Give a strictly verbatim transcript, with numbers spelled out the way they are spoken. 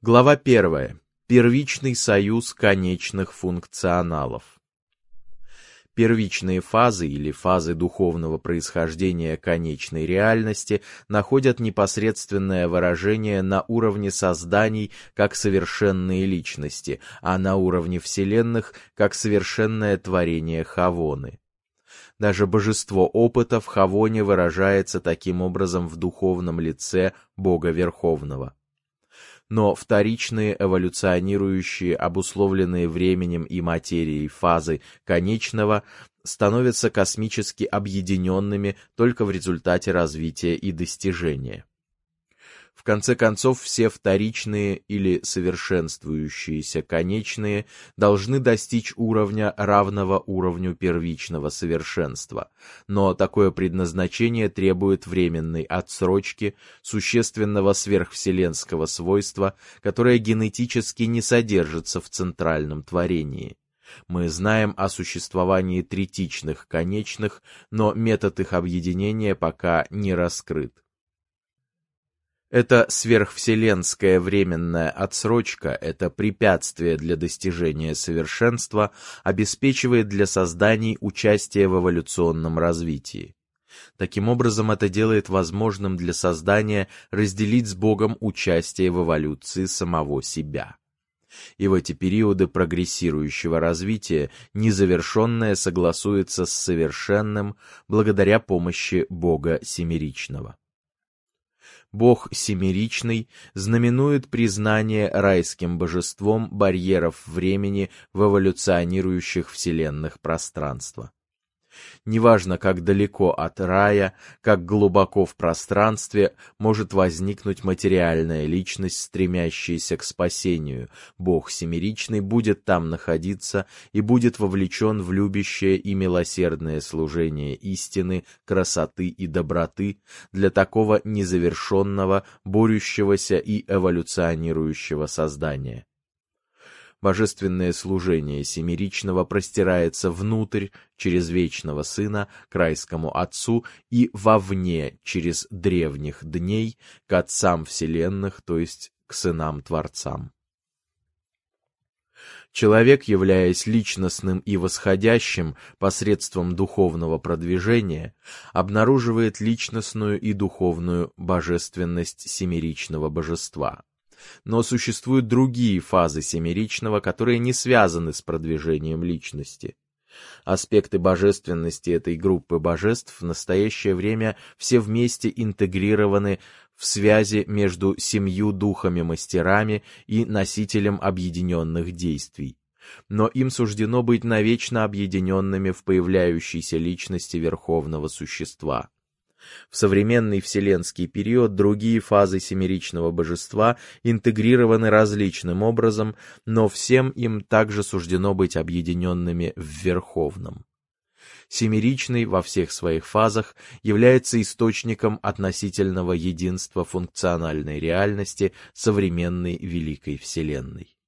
Глава первая. Первичный союз конечных функционалов. Первичные фазы или фазы духовного происхождения конечной реальности находят непосредственное выражение на уровне созданий как совершенные личности, а на уровне вселенных как совершенное творение Хавоны. Даже божество опыта в Хавоне выражается таким образом в духовном лице Бога Верховного. Но вторичные эволюционирующие, обусловленные временем и материей фазы конечного становятся космически объединенными только в результате развития и достижения. В конце концов, все вторичные или совершенствующиеся конечные должны достичь уровня, равного уровню первичного совершенства, но такое предназначение требует временной отсрочки, существенного сверхвселенского свойства, которое генетически не содержится в центральном творении. Мы знаем о существовании третичных конечных, но метод их объединения пока не раскрыт. Эта сверхвселенская временная отсрочка, это препятствие для достижения совершенства, обеспечивает для созданий участие в эволюционном развитии. Таким образом, это делает возможным для создания разделить с Богом участие в эволюции самого себя. И в эти периоды прогрессирующего развития незавершенное согласуется с совершенным благодаря помощи Бога Семеричного. Бог Семеричный знаменует признание райским божеством барьеров времени в эволюционирующих вселенных пространства. Неважно, как далеко от рая, как глубоко в пространстве может возникнуть материальная личность, стремящаяся к спасению, Бог Семеричный будет там находиться и будет вовлечен в любящее и милосердное служение истины, красоты и доброты для такого незавершенного, борющегося и эволюционирующего создания. Божественное служение Семеричного простирается внутрь, через Вечного Сына, к райскому Отцу, и вовне, через древних дней, к Отцам Вселенных, то есть к Сынам-Творцам. Человек, являясь личностным и восходящим посредством духовного продвижения, обнаруживает личностную и духовную божественность Семеричного божества. Но существуют другие фазы Семеричного, которые не связаны с продвижением личности. Аспекты божественности этой группы божеств в настоящее время все вместе интегрированы в связи между семью духами-мастерами и носителем объединенных действий. Но им суждено быть навечно объединенными в появляющейся личности Верховного Существа. В современный вселенский период другие фазы Семеричного божества интегрированы различным образом, но всем им также суждено быть объединенными в Верховном. Семеричный во всех своих фазах является источником относительного единства функциональной реальности современной Великой Вселенной.